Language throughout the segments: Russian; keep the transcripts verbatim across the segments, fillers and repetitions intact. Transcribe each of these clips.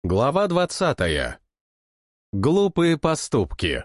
Глава двадцатая. Глупые поступки.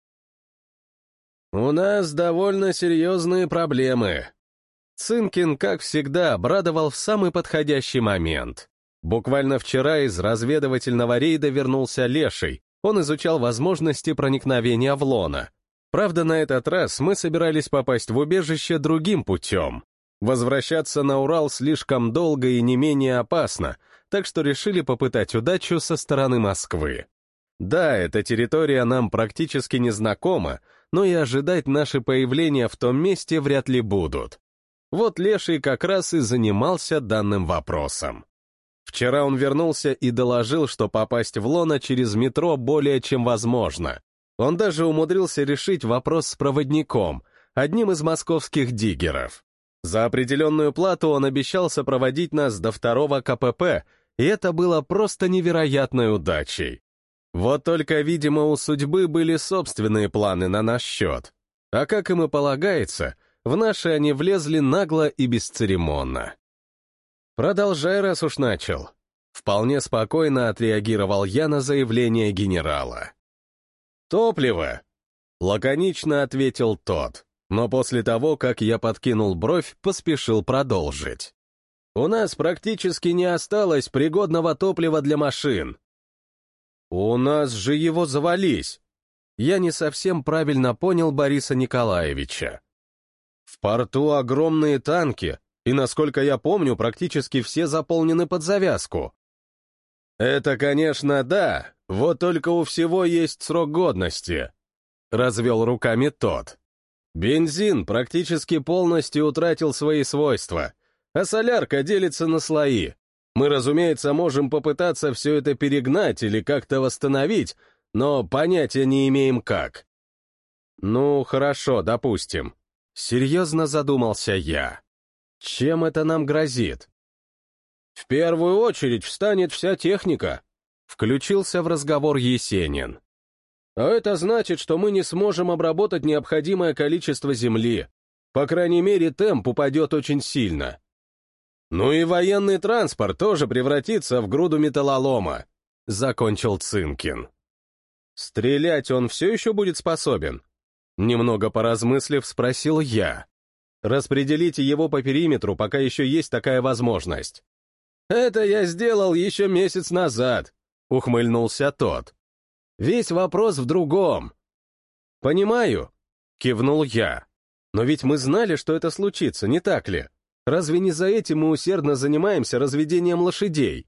«У нас довольно серьезные проблемы». Цинкин, как всегда, обрадовал в самый подходящий момент. Буквально вчера из разведывательного рейда вернулся Леший. Он изучал возможности проникновения в лоно. Правда, на этот раз мы собирались попасть в убежище другим путем. Возвращаться на Урал слишком долго и не менее опасно, так что решили попытать удачу со стороны Москвы. Да, эта территория нам практически не знакома, но и ожидать наше появление в том месте вряд ли будут. Вот Леший как раз и занимался данным вопросом. Вчера он вернулся и доложил, что попасть в лоно через метро более чем возможно. Он даже умудрился решить вопрос с проводником, одним из московских диггеров. За определенную плату он обещал сопроводить нас до второго ка пэ пэ, и это было просто невероятной удачей. Вот только, видимо, у судьбы были собственные планы на наш счет. А как им и полагается, в наши они влезли нагло и бесцеремонно. «Продолжай, раз уж начал». Вполне спокойно отреагировал я на заявление генерала. «Топливо!» — лаконично ответил тот, но после того, как я подкинул бровь, поспешил продолжить. «У нас практически не осталось пригодного топлива для машин». «У нас же его завались!» Я не совсем правильно понял Бориса Николаевича. «В порту огромные танки, и, насколько я помню, практически все заполнены под завязку». «Это, конечно, да, вот только у всего есть срок годности», — развел руками тот. «Бензин практически полностью утратил свои свойства, а солярка делится на слои. Мы, разумеется, можем попытаться все это перегнать или как-то восстановить, но понятия не имеем как». «Ну, хорошо, допустим». Серьезно задумался я. Чем это нам грозит? «В первую очередь встанет вся техника», — включился в разговор Есенин. «А это значит, что мы не сможем обработать необходимое количество земли. По крайней мере, темп упадет очень сильно. Ну и военный транспорт тоже превратится в груду металлолома», — закончил Цинкин. «Стрелять он все еще будет способен?» Немного поразмыслив, спросил я. «Распределите его по периметру, пока еще есть такая возможность». «Это я сделал еще месяц назад», — ухмыльнулся тот. «Весь вопрос в другом». «Понимаю», — кивнул я. «Но ведь мы знали, что это случится, не так ли? Разве не за этим мы усердно занимаемся разведением лошадей?»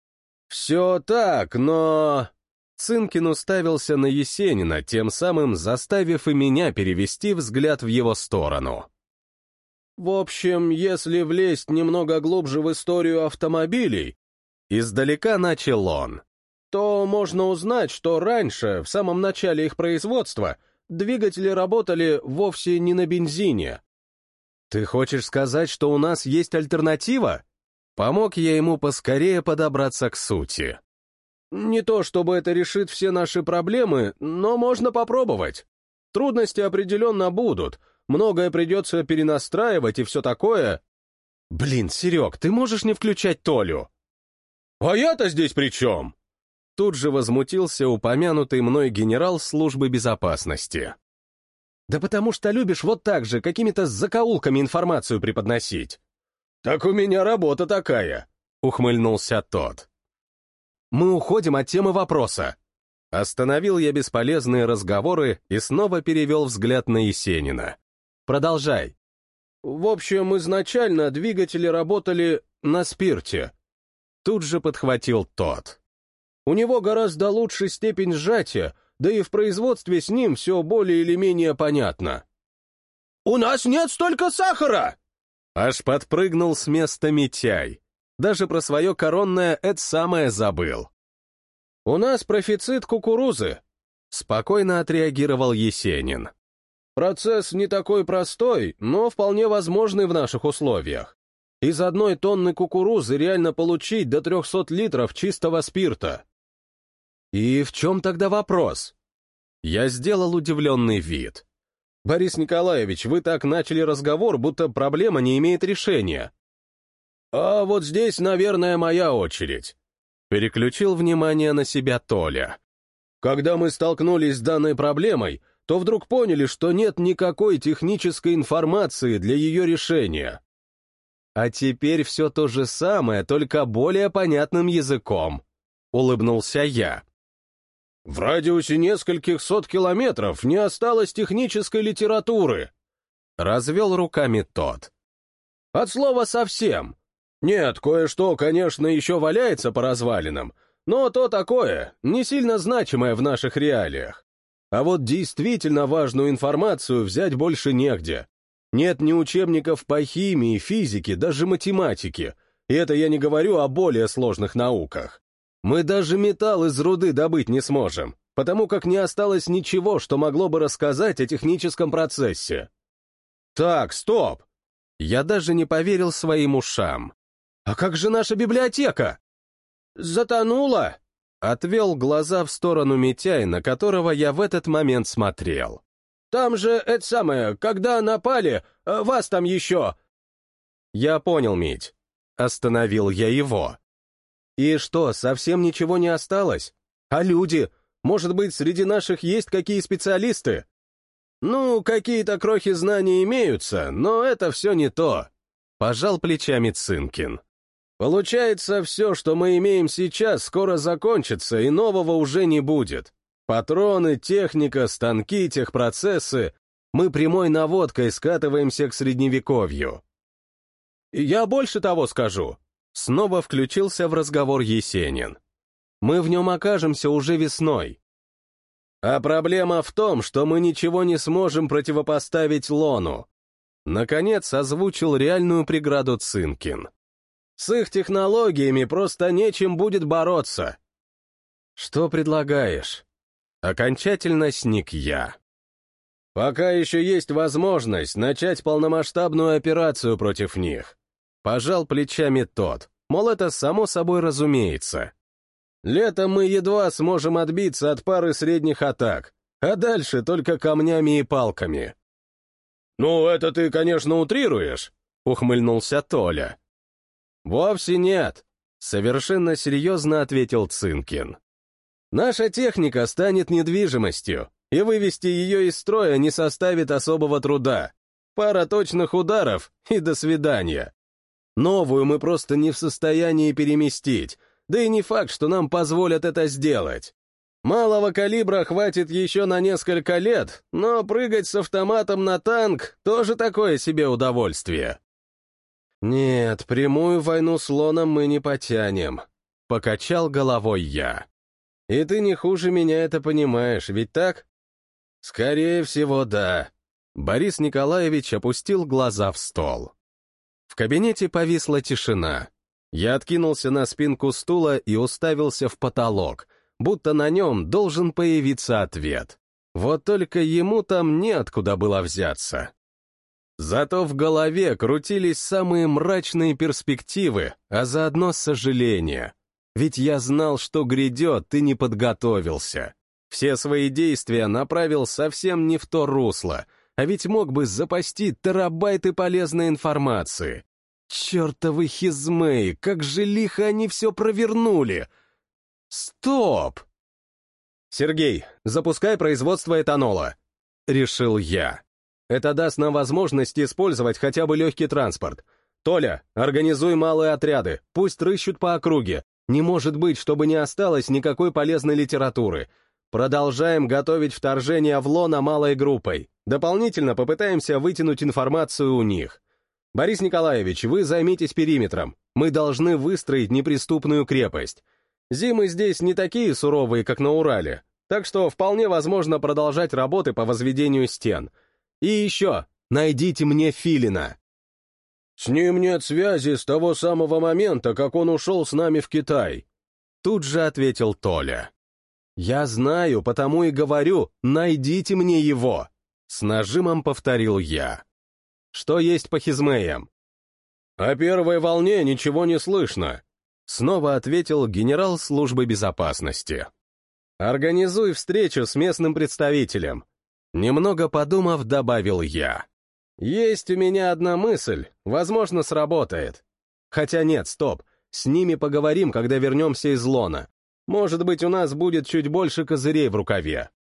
«Все так, но...» Цинкин уставился на Есенина, тем самым заставив и меня перевести взгляд в его сторону. «В общем, если влезть немного глубже в историю автомобилей», издалека начал он, «то можно узнать, что раньше, в самом начале их производства, двигатели работали вовсе не на бензине». «Ты хочешь сказать, что у нас есть альтернатива?» Помог я ему поскорее подобраться к сути. «Не то чтобы это решит все наши проблемы, но можно попробовать. Трудности определенно будут, многое придется перенастраивать и все такое». «Блин, Серег, ты можешь не включать Толю?» «А я-то здесь при чем?» Тут же возмутился упомянутый мной генерал службы безопасности. «Да потому что любишь вот так же какими-то закоулками информацию преподносить». «Так у меня работа такая», — ухмыльнулся тот. «Мы уходим от темы вопроса». Остановил я бесполезные разговоры и снова перевел взгляд на Есенина. «Продолжай». «В общем, изначально двигатели работали на спирте». Тут же подхватил тот. «У него гораздо лучше степень сжатия, да и в производстве с ним все более или менее понятно». «У нас нет столько сахара!» Аж подпрыгнул с места Митяй. Даже про свое коронное это самое забыл. «У нас профицит кукурузы», — спокойно отреагировал Есенин. «Процесс не такой простой, но вполне возможный в наших условиях. Из одной тонны кукурузы реально получить до трехсот литров чистого спирта». «И в чем тогда вопрос?» Я сделал удивленный вид. «Борис Николаевич, вы так начали разговор, будто проблема не имеет решения». «А вот здесь, наверное, моя очередь». Переключил внимание на себя Толя. Когда мы столкнулись с данной проблемой, то вдруг поняли, что нет никакой технической информации для ее решения. А теперь все то же самое, только более понятным языком. Улыбнулся я. В радиусе нескольких сот километров не осталось технической литературы. Развел руками тот. От слова совсем. Нет, кое-что, конечно, еще валяется по развалинам, но то такое, не сильно значимое в наших реалиях. А вот действительно важную информацию взять больше негде. Нет ни учебников по химии, физике, даже математике. И это я не говорю о более сложных науках. Мы даже металл из руды добыть не сможем, потому как не осталось ничего, что могло бы рассказать о техническом процессе. Так, стоп! Я даже не поверил своим ушам. А как же наша библиотека? Затонула! Отвел глаза в сторону Митяй, на которого я в этот момент смотрел. Там же, это самое, когда напали, вас там еще... Я понял, Мить. Остановил я его. И что, совсем ничего не осталось? А люди? Может быть, среди наших есть какие специалисты? Ну, какие-то крохи знаний имеются, но это все не то. Пожал плечами Цинкин. Получается, все, что мы имеем сейчас, скоро закончится, и нового уже не будет. Патроны, техника, станки, техпроцессы. Мы прямой наводкой скатываемся к средневековью. Я больше того скажу. Снова включился в разговор Есенин. Мы в нем окажемся уже весной. А проблема в том, что мы ничего не сможем противопоставить Лону. Наконец озвучил реальную преграду Цинкин. С их технологиями просто нечем будет бороться. Что предлагаешь? Окончательно сник я. Пока еще есть возможность начать полномасштабную операцию против них. Пожал плечами тот, мол, это само собой разумеется. Летом мы едва сможем отбиться от пары средних атак, а дальше только камнями и палками. «Ну, это ты, конечно, утрируешь», — ухмыльнулся Толя. «Вовсе нет», — совершенно серьезно ответил Цинкин. «Наша техника станет недвижимостью, и вывести ее из строя не составит особого труда. Пара точных ударов и до свидания. Новую мы просто не в состоянии переместить, да и не факт, что нам позволят это сделать. Малого калибра хватит еще на несколько лет, но прыгать с автоматом на танк тоже такое себе удовольствие». «Нет, прямую войну с Лоном мы не потянем», — покачал головой я. «И ты не хуже меня это понимаешь, ведь так?» «Скорее всего, да». Борис Николаевич опустил глаза в стол. В кабинете повисла тишина. Я откинулся на спинку стула и уставился в потолок, будто на нем должен появиться ответ. Вот только ему там неоткуда было взяться. Зато в голове крутились самые мрачные перспективы, а заодно сожаления. Ведь я знал, что грядет, и не подготовился. Все свои действия направил совсем не в то русло, а ведь мог бы запасти терабайты полезной информации. Чертовы хизмеи, как же лихо они все провернули! Стоп! «Сергей, запускай производство этанола», — решил я. Это даст нам возможность использовать хотя бы легкий транспорт. Толя, организуй малые отряды, пусть рыщут по округе. Не может быть, чтобы не осталось никакой полезной литературы. Продолжаем готовить вторжение в Лоно малой группой. Дополнительно попытаемся вытянуть информацию у них. Борис Николаевич, вы займитесь периметром. Мы должны выстроить неприступную крепость. Зимы здесь не такие суровые, как на Урале, так что вполне возможно продолжать работы по возведению стен. И еще, найдите мне Филина. С ним нет связи с того самого момента, как он ушел с нами в Китай. Тут же ответил Толя. Я знаю, потому и говорю, найдите мне его. С нажимом повторил я. Что есть по хизмеям? О первой волне ничего не слышно. Снова ответил генерал службы безопасности. Организуй встречу с местным представителем. Немного подумав, добавил я. Есть у меня одна мысль, возможно, сработает. Хотя нет, стоп, С ними поговорим, когда вернемся из лона. Может быть, у нас будет чуть больше козырей в рукаве».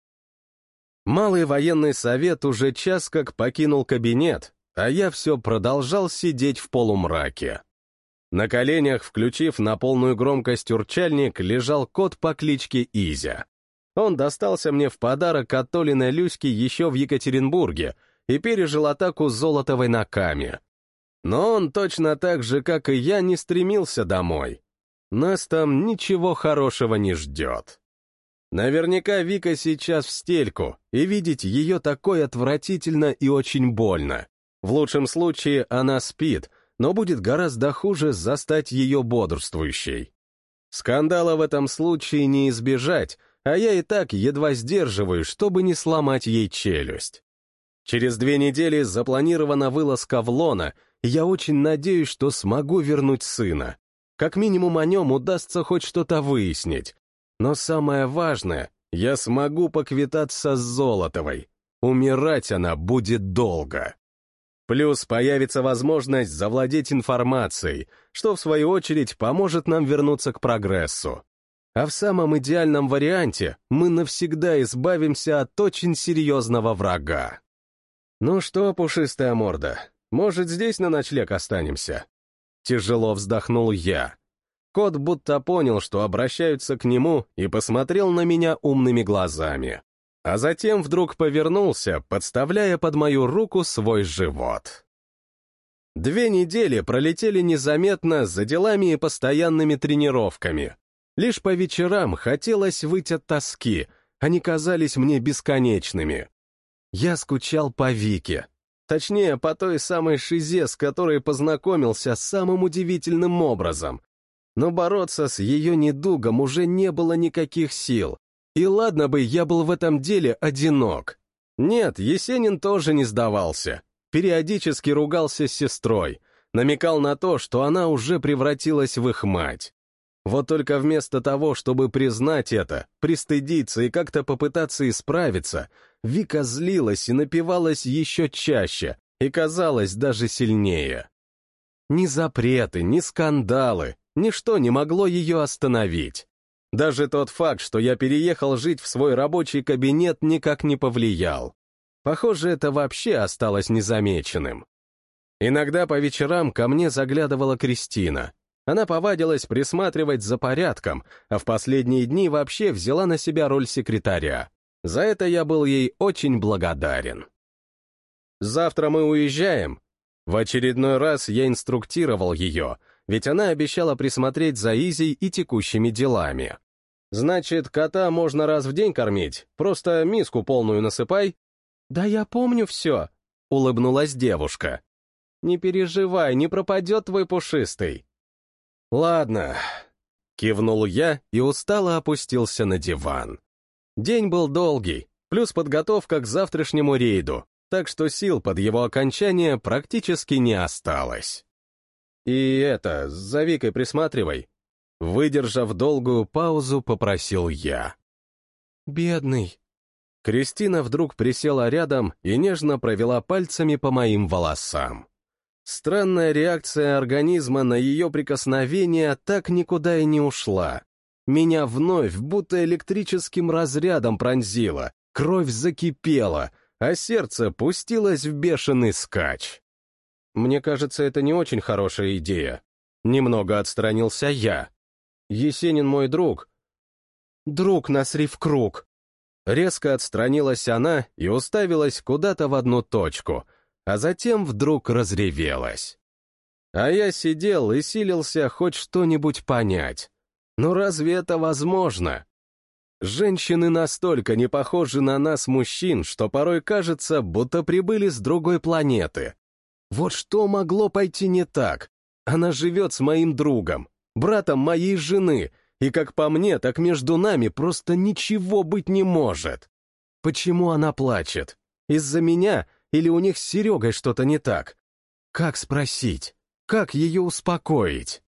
Малый военный совет уже час как покинул кабинет, а я все продолжал сидеть в полумраке. На коленях, включив на полную громкость урчальник, лежал кот по кличке Изя. Он достался мне в подарок от Толиной Люськи еще в Екатеринбурге и пережил атаку Золотовой на Каме. Но он точно так же, как и я, не стремился домой. Нас там ничего хорошего не ждет. Наверняка Вика сейчас в стельку, и видеть ее такой отвратительно и очень больно. В лучшем случае она спит, но будет гораздо хуже застать ее бодрствующей. Скандала в этом случае не избежать, а я и так едва сдерживаюсь, чтобы не сломать ей челюсть. Через две недели запланирована вылазка в лоно, и я очень надеюсь, что смогу вернуть сына. Как минимум о нем удастся хоть что-то выяснить. Но самое важное, я смогу поквитаться с Золотовой. Умирать она будет долго. Плюс появится возможность завладеть информацией, что в свою очередь поможет нам вернуться к прогрессу. А в самом идеальном варианте мы навсегда избавимся от очень серьезного врага. «Ну что, пушистая морда, может, здесь на ночлег останемся?» Тяжело вздохнул я. Кот будто понял, что обращаются к нему, и посмотрел на меня умными глазами. А затем вдруг повернулся, подставляя под мою руку свой живот. Две недели пролетели незаметно за делами и постоянными тренировками. Лишь по вечерам хотелось выйти от тоски, они казались мне бесконечными. Я скучал по Вике. Точнее, по той самой Шизе, с которой познакомился самым удивительным образом. Но бороться с ее недугом уже не было никаких сил. И ладно бы я был в этом деле одинок. Нет, Есенин тоже не сдавался. Периодически ругался с сестрой, намекал на то, что она уже превратилась в их мать. Вот только вместо того, чтобы признать это, пристыдиться и как-то попытаться исправиться, Вика злилась и напивалась еще чаще, и казалась даже сильнее. Ни запреты, ни скандалы, ничто не могло ее остановить. Даже тот факт, что я переехал жить в свой рабочий кабинет, никак не повлиял. Похоже, это вообще осталось незамеченным. Иногда по вечерам ко мне заглядывала Кристина. Она повадилась присматривать за порядком, а в последние дни вообще взяла на себя роль секретаря. За это я был ей очень благодарен. «Завтра мы уезжаем». В очередной раз я инструктировал ее, ведь она обещала присмотреть за Изей и текущими делами. «Значит, кота можно раз в день кормить, просто миску полную насыпай». «Да я помню все», — улыбнулась девушка. «Не переживай, не пропадет твой пушистый». «Ладно», — кивнул я и устало опустился на диван. День был долгий, плюс подготовка к завтрашнему рейду, так что сил под его окончание практически не осталось. «И это, за Викой присматривай», — выдержав долгую паузу, попросил я. «Бедный». Кристина вдруг присела рядом и нежно провела пальцами по моим волосам. Странная реакция организма на ее прикосновение так никуда и не ушла. Меня вновь будто электрическим разрядом пронзило, кровь закипела, а сердце пустилось в бешеный скач. Мне кажется, это не очень хорошая идея. Немного отстранился я. Есенин мой друг. Друг насри в круг. Резко отстранилась она и уставилась куда-то в одну точку, а затем вдруг разревелась. А я сидел и силился хоть что-нибудь понять. Но разве это возможно? Женщины настолько не похожи на нас, мужчин, что порой кажется, будто прибыли с другой планеты. Вот что могло пойти не так? Она живет с моим другом, братом моей жены, и, как по мне, так между нами просто ничего быть не может. Почему она плачет? Из-за меня или у них с Серегой что-то не так? Как спросить? Как ее успокоить?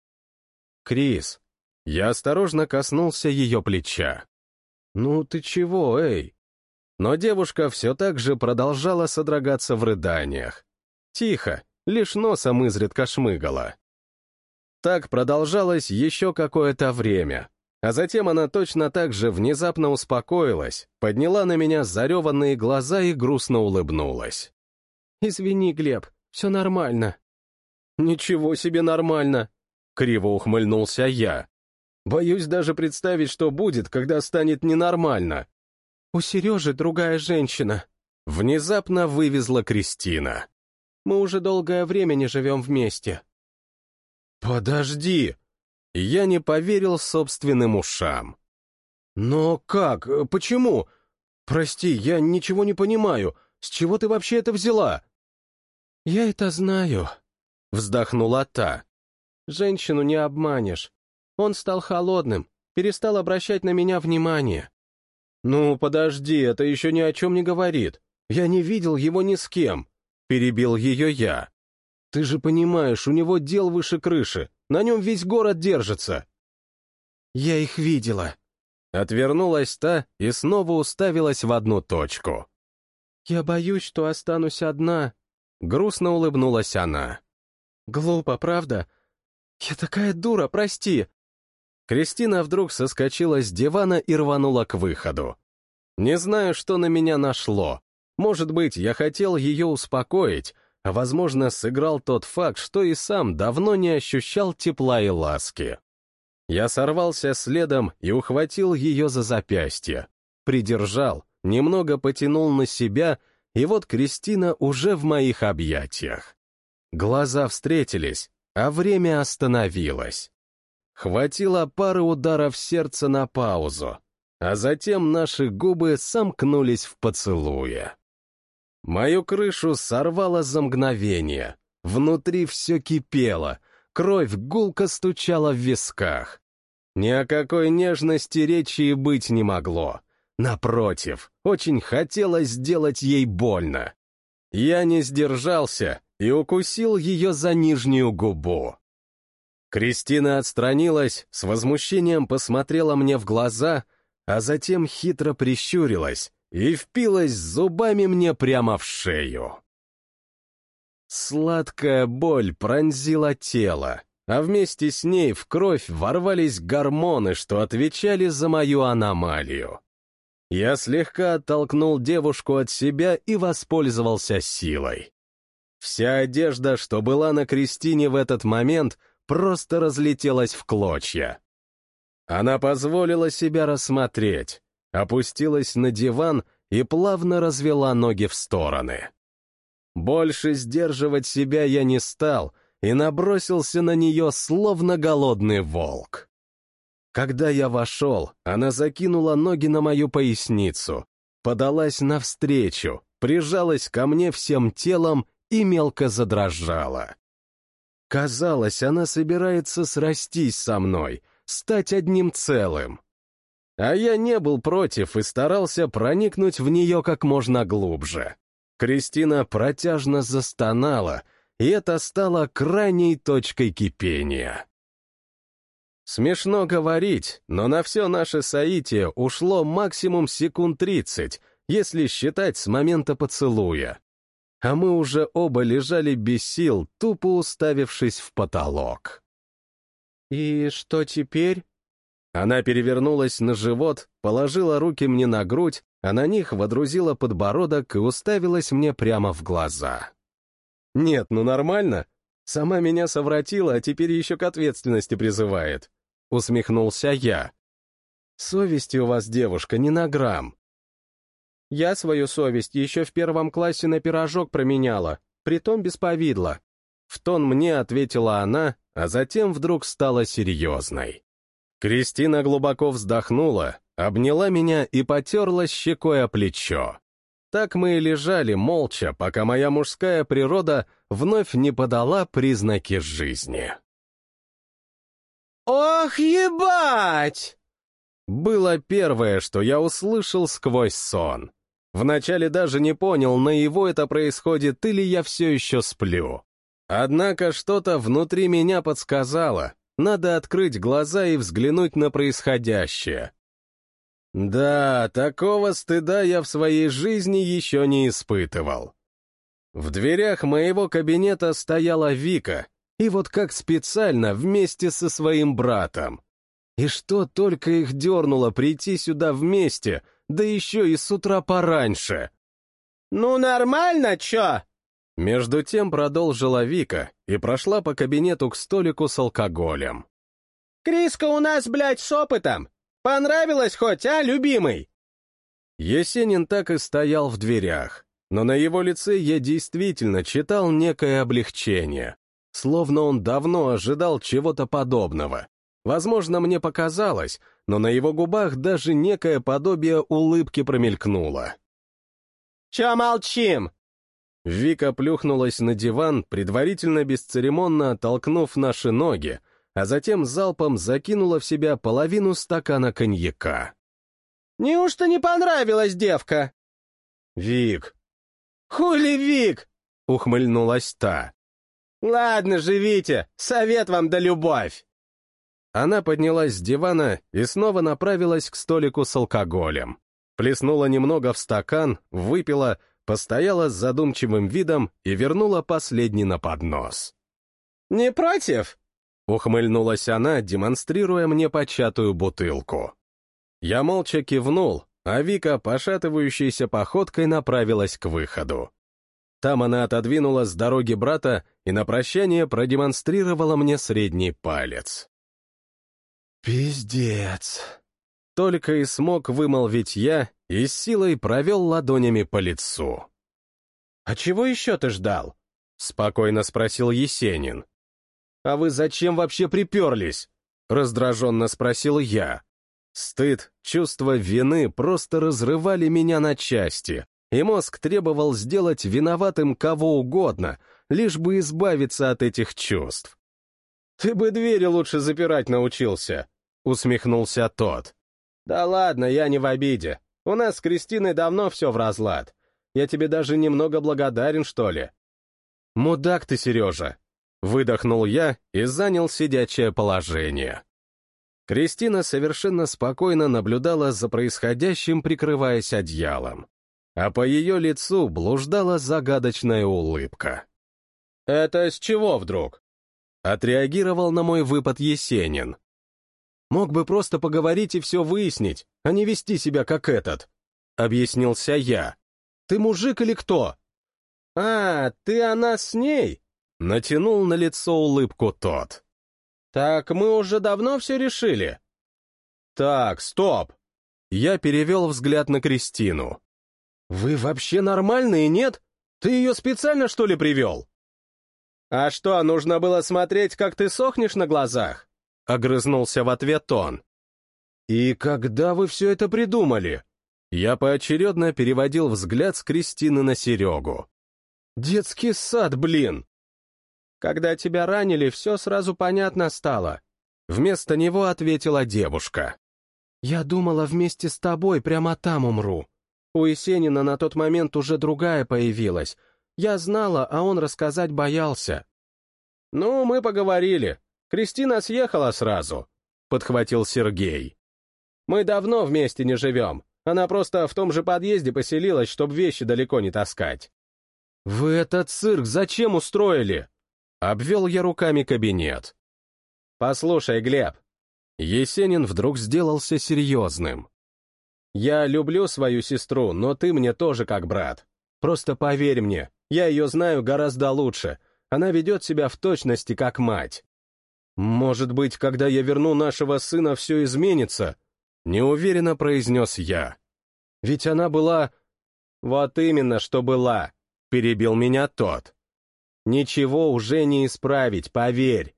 Крис. Я осторожно коснулся ее плеча. «Ну ты чего, эй?» Но девушка все так же продолжала содрогаться в рыданиях. Тихо, лишь носом изредка шмыгала. Так продолжалось еще какое-то время, а затем она точно так же внезапно успокоилась, подняла на меня зареванные глаза и грустно улыбнулась. «Извини, Глеб, все нормально». «Ничего себе нормально!» — криво ухмыльнулся я. «Боюсь даже представить, что будет, когда станет ненормально». «У Сережи другая женщина», — внезапно вывезла Кристина. «Мы уже долгое время не живем вместе». «Подожди!» Я не поверил собственным ушам. «Но как? Почему? Прости, я ничего не понимаю. С чего ты вообще это взяла?» «Я это знаю», — вздохнула та. «Женщину не обманешь. Он стал холодным, перестал обращать на меня внимание». «Ну, подожди, это еще ни о чем не говорит. Я не видел его ни с кем», — перебил ее я. «Ты же понимаешь, у него дел выше крыши, на нем весь город держится». «Я их видела». Отвернулась та и снова уставилась в одну точку. «Я боюсь, что останусь одна», — грустно улыбнулась она. «Глупо, правда? Я такая дура, прости». Кристина вдруг соскочила с дивана и рванула к выходу. Не знаю, что на меня нашло. Может быть, я хотел ее успокоить, а, возможно, сыграл тот факт, что и сам давно не ощущал тепла и ласки. Я сорвался следом и ухватил ее за запястье. Придержал, немного потянул на себя, и вот Кристина уже в моих объятиях. Глаза встретились, а время остановилось. Хватило пары ударов сердца на паузу, а затем наши губы сомкнулись в поцелуе. Мою крышу сорвало за мгновение, внутри все кипело, кровь гулко стучала в висках. Ни о какой нежности речи и быть не могло. Напротив, очень хотелось сделать ей больно. Я не сдержался и укусил ее за нижнюю губу. Кристина отстранилась, с возмущением посмотрела мне в глаза, а затем хитро прищурилась и впилась зубами мне прямо в шею. Сладкая боль пронзила тело, а вместе с ней в кровь ворвались гормоны, что отвечали за мою аномалию. Я слегка оттолкнул девушку от себя и воспользовался силой. Вся одежда, что была на Кристине в этот момент, просто разлетелась в клочья. Она позволила себя рассмотреть, опустилась на диван и плавно развела ноги в стороны. Больше сдерживать себя я не стал и набросился на нее, словно голодный волк. Когда я вошел, она закинула ноги на мою поясницу, подалась навстречу, прижалась ко мне всем телом и мелко задрожала. Казалось, она собирается срастись со мной, стать одним целым. А я не был против и старался проникнуть в нее как можно глубже. Кристина протяжно застонала, и это стало крайней точкой кипения. Смешно говорить, но на все наше соитие ушло максимум секунд тридцать, если считать с момента поцелуя. А мы уже оба лежали без сил, тупо уставившись в потолок. «И что теперь?» Она перевернулась на живот, положила руки мне на грудь, а на них водрузила подбородок и уставилась мне прямо в глаза. «Нет, ну нормально. Сама меня совратила, а теперь еще к ответственности призывает», — усмехнулся я. «Совести у вас, девушка, не на грамм». «Я свою совесть еще в первом классе на пирожок променяла, притом без повидла». В тон мне ответила она, а затем вдруг стала серьезной. Кристина глубоко вздохнула, обняла меня и потерла щекой о плечо. Так мы и лежали молча, пока моя мужская природа вновь не подала признаки жизни. «Ох, ебать!» Было первое, что я услышал сквозь сон. Вначале даже не понял, наяву это происходит или я все еще сплю. Однако что-то внутри меня подсказало, надо открыть глаза и взглянуть на происходящее. Да, такого стыда я в своей жизни еще не испытывал. В дверях моего кабинета стояла Вика, И вот как специально вместе со своим братом. И что только их дернуло прийти сюда вместе, да еще и с утра пораньше. «Ну нормально, чё?» Между тем продолжила Вика и прошла по кабинету к столику с алкоголем. «Криска у нас, блядь, с опытом. Понравилось хоть, а, любимый?» Есенин так и стоял в дверях, но на его лице я действительно читал некое облегчение, словно он давно ожидал чего-то подобного. Возможно, мне показалось, но на его губах даже некое подобие улыбки промелькнуло. «Чё молчим?» Вика плюхнулась на диван, предварительно бесцеремонно оттолкнув наши ноги, а затем залпом закинула в себя половину стакана коньяка. «Неужто не понравилась девка?» «Вик!» «Хули Вик?» — ухмыльнулась та. «Ладно, живите, совет вам да любовь!» Она поднялась с дивана и снова направилась к столику с алкоголем. Плеснула немного в стакан, выпила, постояла с задумчивым видом и вернула последний на поднос. «Не против?» — ухмыльнулась она, демонстрируя мне початую бутылку. Я молча кивнул, а Вика, пошатывающейся походкой, направилась к выходу. Там она отодвинула с дороги брата и на прощание продемонстрировала мне средний палец. «Пиздец!» Только и смог вымолвить я и с силой провел ладонями по лицу. «А чего еще ты ждал?» — спокойно спросил Есенин. «А вы зачем вообще приперлись?» — раздраженно спросил я. Стыд, чувство вины просто разрывали меня на части, и мозг требовал сделать виноватым кого угодно, лишь бы избавиться от этих чувств. «Ты бы двери лучше запирать научился», — усмехнулся тот. «Да ладно, я не в обиде. У нас с Кристиной давно все в разлад. Я тебе даже немного благодарен, что ли». «Мудак ты, Сережа!» — выдохнул я и занял сидячее положение. Кристина совершенно спокойно наблюдала за происходящим, прикрываясь одеялом. А по ее лицу блуждала загадочная улыбка. «Это с чего вдруг?» — отреагировал на мой выпад Есенин. «Мог бы просто поговорить и все выяснить, а не вести себя как этот», — объяснился я. «Ты мужик или кто?» «А, ты о нас с ней?» — натянул на лицо улыбку тот. «Так мы уже давно все решили». «Так, стоп!» Я перевел взгляд на Кристину. «Вы вообще нормальные, нет? Ты ее специально, что ли, привел?» «А что, нужно было смотреть, как ты сохнешь на глазах?» — огрызнулся в ответ он. «И когда вы все это придумали?» Я поочередно переводил взгляд с Кристины на Серегу. «Детский сад, блин!» «Когда тебя ранили, все сразу понятно стало». Вместо него ответила девушка. «Я думала, вместе с тобой прямо там умру. У Есенина на тот момент уже другая появилась. Я знала, а он рассказать боялся». «Ну, мы поговорили. Кристина съехала сразу», — подхватил Сергей. «Мы давно вместе не живем. Она просто в том же подъезде поселилась, чтобы вещи далеко не таскать». «Вы этот цирк зачем устроили?» Обвел я руками кабинет. «Послушай, Глеб». Есенин вдруг сделался серьезным. «Я люблю свою сестру, но ты мне тоже как брат. Просто поверь мне, я ее знаю гораздо лучше. Она ведет себя в точности как мать». «Может быть, когда я верну нашего сына, все изменится?» — неуверенно произнес я. «Ведь она была...» «Вот именно, что была», — перебил меня тот. «Ничего уже не исправить, поверь».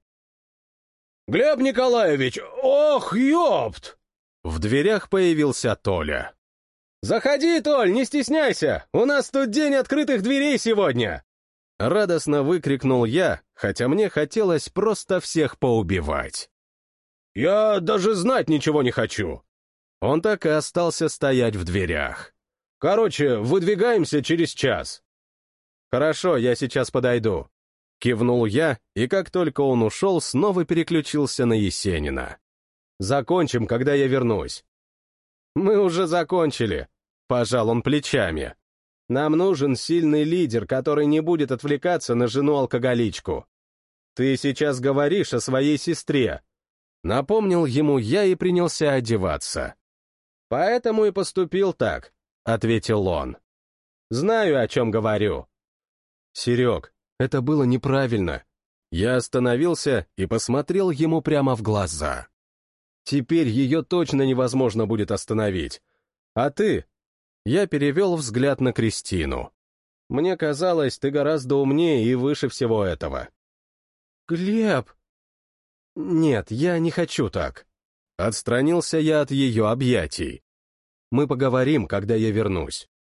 «Глеб Николаевич, ох, ёпт!» В дверях появился Толя. «Заходи, Толь, не стесняйся! У нас тут день открытых дверей сегодня!» Радостно выкрикнул я, хотя мне хотелось просто всех поубивать. «Я даже знать ничего не хочу!» Он так и остался стоять в дверях. «Короче, выдвигаемся через час». «Хорошо, я сейчас подойду», — кивнул я, и как только он ушел, снова переключился на Есенина. «Закончим, когда я вернусь». «Мы уже закончили», — пожал он плечами. «Нам нужен сильный лидер, который не будет отвлекаться на жену-алкоголичку». Ты сейчас говоришь о своей сестре. Напомнил ему я и принялся одеваться. Поэтому и поступил так, — ответил он. Знаю, о чем говорю. Серег, это было неправильно. Я остановился и посмотрел ему прямо в глаза. Теперь ее точно невозможно будет остановить. А ты? Я перевел взгляд на Кристину. Мне казалось, ты гораздо умнее и выше всего этого. Глеб! Нет, я не хочу так. Отстранился я от ее объятий. Мы поговорим, когда я вернусь.